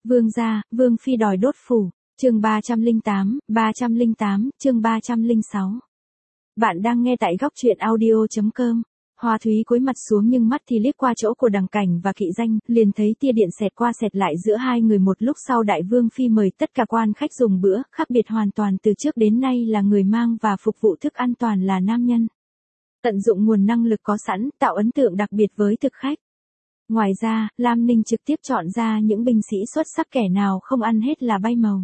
Vương gia, Vương phi đòi đốt phủ. Chương 308, chương 306. Bạn đang nghe tại góc truyện audio.com. Hoa Thúy cúi mặt xuống nhưng mắt thì liếc qua chỗ của Đằng Cảnh và Kỵ Danh, liền thấy tia điện xẹt qua xẹt lại giữa hai người. Một lúc sau Đại Vương phi mời tất cả quan khách dùng bữa, khác biệt hoàn toàn từ trước đến nay là người mang và phục vụ thức ăn toàn là nam nhân. Tận dụng nguồn năng lực có sẵn, tạo ấn tượng đặc biệt với thực khách. Ngoài ra, Lam Ninh trực tiếp chọn ra những binh sĩ xuất sắc, kẻ nào không ăn hết là bay màu.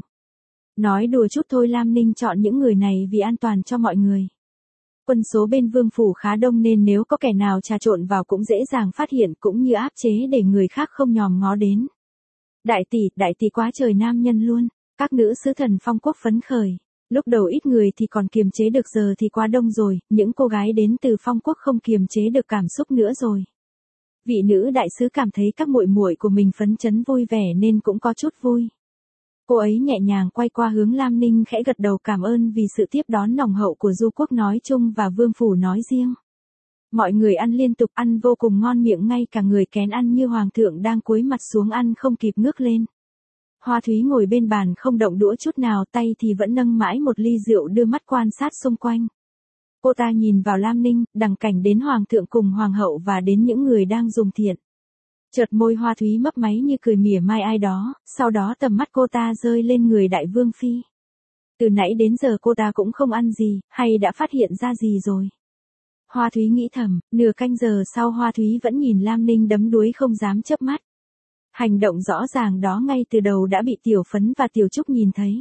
Nói đùa chút thôi, Lam Ninh chọn những người này vì an toàn cho mọi người. Quân số bên vương phủ khá đông nên nếu có kẻ nào trà trộn vào cũng dễ dàng phát hiện, cũng như áp chế để người khác không nhòm ngó đến. Đại tỷ quá trời nam nhân luôn. Các nữ sứ thần Phong Quốc phấn khởi. Lúc đầu ít người thì còn kiềm chế được, giờ thì quá đông rồi, những cô gái đến từ Phong Quốc không kiềm chế được cảm xúc nữa rồi. Vị nữ đại sứ cảm thấy các muội muội của mình phấn chấn vui vẻ nên cũng có chút vui. Cô ấy nhẹ nhàng quay qua hướng Lam Ninh khẽ gật đầu cảm ơn vì sự tiếp đón nồng hậu của Du Quốc nói chung và Vương phủ nói riêng. Mọi người ăn liên tục, ăn vô cùng ngon miệng, ngay cả người kén ăn như hoàng thượng đang cúi mặt xuống ăn không kịp ngước lên. Hoa Thúy ngồi bên bàn không động đũa chút nào, tay thì vẫn nâng mãi một ly rượu, đưa mắt quan sát xung quanh. Cô ta nhìn vào Lam Ninh, Đằng Cảnh, đến hoàng thượng cùng hoàng hậu và đến những người đang dùng thiện. Chợt môi Hoa Thúy mấp máy như cười mỉa mai ai đó, sau đó tầm mắt cô ta rơi lên người Đại Vương phi. Từ nãy đến giờ cô ta cũng không ăn gì, hay đã phát hiện ra gì rồi? Hoa Thúy nghĩ thầm, nửa canh giờ sau Hoa Thúy vẫn nhìn Lam Ninh đấm đuối không dám chớp mắt. Hành động rõ ràng đó ngay từ đầu đã bị Tiểu Phấn và Tiểu Trúc nhìn thấy.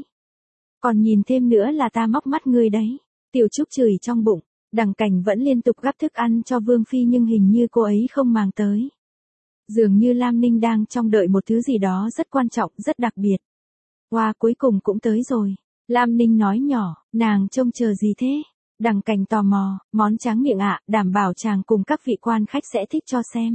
Còn nhìn thêm nữa là ta móc mắt ngươi đấy. Tiểu Trúc chửi trong bụng. Đằng Cảnh vẫn liên tục gắp thức ăn cho Vương phi nhưng hình như cô ấy không màng tới. Dường như Lam Ninh đang trông đợi một thứ gì đó rất quan trọng, rất đặc biệt. Wow, cuối cùng cũng tới rồi. Lam Ninh nói nhỏ, nàng trông chờ gì thế? Đằng Cảnh tò mò, món tráng miệng ạ, đảm bảo chàng cùng các vị quan khách sẽ thích cho xem.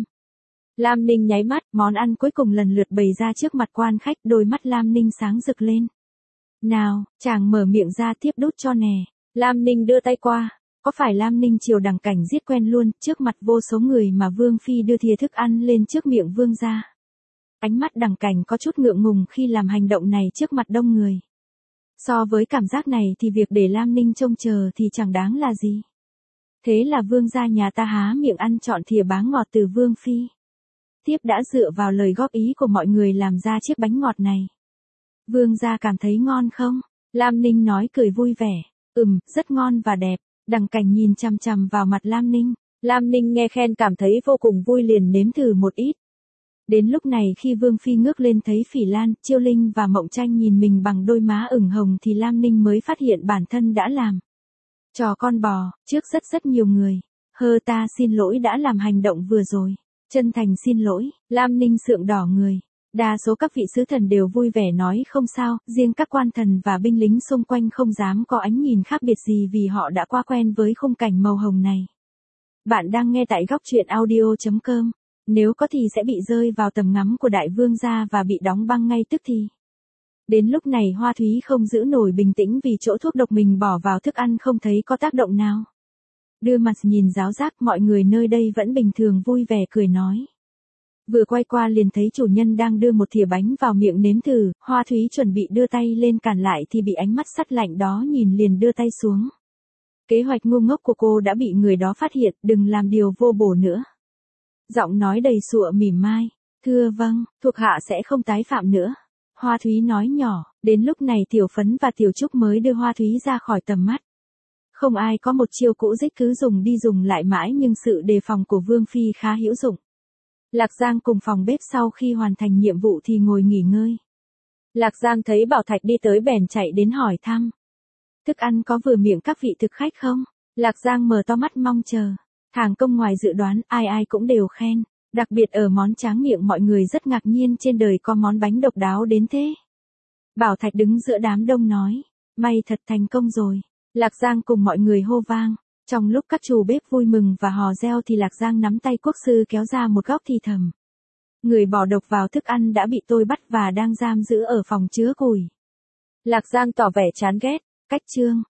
Lam Ninh nháy mắt, món ăn cuối cùng lần lượt bày ra trước mặt quan khách, đôi mắt Lam Ninh sáng rực lên. Nào, chàng mở miệng ra tiếp đút cho nè. Lam Ninh đưa tay qua. Có phải Lam Ninh chiều Đằng Cảnh giết quen luôn, trước mặt vô số người mà Vương phi đưa thìa thức ăn lên trước miệng Vương gia. Ánh mắt Đằng Cảnh có chút ngượng ngùng khi làm hành động này trước mặt đông người. So với cảm giác này thì việc để Lam Ninh trông chờ thì chẳng đáng là gì. Thế là Vương gia nhà ta há miệng ăn trọn thìa bá ngọt từ Vương phi. Tiếp đã dựa vào lời góp ý của mọi người làm ra chiếc bánh ngọt này. Vương gia cảm thấy ngon không? Lam Ninh nói cười vui vẻ. Rất ngon và đẹp. Đằng Cảnh nhìn chằm chằm vào mặt Lam Ninh. Lam Ninh nghe khen cảm thấy vô cùng vui, liền nếm thử một ít. Đến lúc này khi Vương phi ngước lên thấy Phỉ Lan, Chiêu Linh và Mộng Tranh nhìn mình bằng đôi má ửng hồng thì Lam Ninh mới phát hiện bản thân đã làm trò con bò trước rất nhiều người. Ta xin lỗi đã làm hành động vừa rồi. Chân thành xin lỗi. Lam Ninh sượng đỏ người. Đa số các vị sứ thần đều vui vẻ nói không sao, riêng các quan thần và binh lính xung quanh không dám có ánh nhìn khác biệt gì vì họ đã quá quen với khung cảnh màu hồng này. Bạn đang nghe tại góc truyện audio.com. Nếu có thì sẽ bị rơi vào tầm ngắm của Đại Vương gia và bị đóng băng ngay tức thì. Đến lúc này Hoa Thúy không giữ nổi bình tĩnh vì chỗ thuốc độc mình bỏ vào thức ăn không thấy có tác động nào. Đưa mặt nhìn giáo giác, mọi người nơi đây vẫn bình thường vui vẻ cười nói. Vừa quay qua liền thấy chủ nhân đang đưa một thìa bánh vào miệng nếm thử, Hoa Thúy chuẩn bị đưa tay lên cản lại thì bị ánh mắt sắt lạnh đó nhìn, liền đưa tay xuống. Kế hoạch ngu ngốc của cô đã bị người đó phát hiện, đừng làm điều vô bổ nữa. Giọng nói đầy sụa mỉm mai. Thưa vâng, thuộc hạ sẽ không tái phạm nữa. Hoa Thúy nói nhỏ, đến lúc này Tiểu Phấn và Tiểu Trúc mới đưa Hoa Thúy ra khỏi tầm mắt. Không ai có một chiêu cũ dích cứ dùng đi dùng lại mãi nhưng sự đề phòng của Vương phi khá hữu dụng. Lạc Giang cùng phòng bếp sau khi hoàn thành nhiệm vụ thì ngồi nghỉ ngơi. Lạc Giang thấy Bảo Thạch đi tới bèn chạy đến hỏi thăm. Thức ăn có vừa miệng các vị thực khách không? Lạc Giang mở to mắt mong chờ. Hàng công ngoài dự đoán, ai cũng đều khen. Đặc biệt ở món tráng miệng mọi người rất ngạc nhiên trên đời có món bánh độc đáo đến thế. Bảo Thạch đứng giữa đám đông nói. May thật, thành công rồi. Lạc Giang cùng mọi người hô vang. Trong lúc các chủ bếp vui mừng và hò reo thì Lạc Giang nắm tay quốc sư kéo ra một góc thì thầm. Người bỏ độc vào thức ăn đã bị tôi bắt và đang giam giữ ở phòng chứa củi. Lạc Giang tỏ vẻ chán ghét. Cách chương.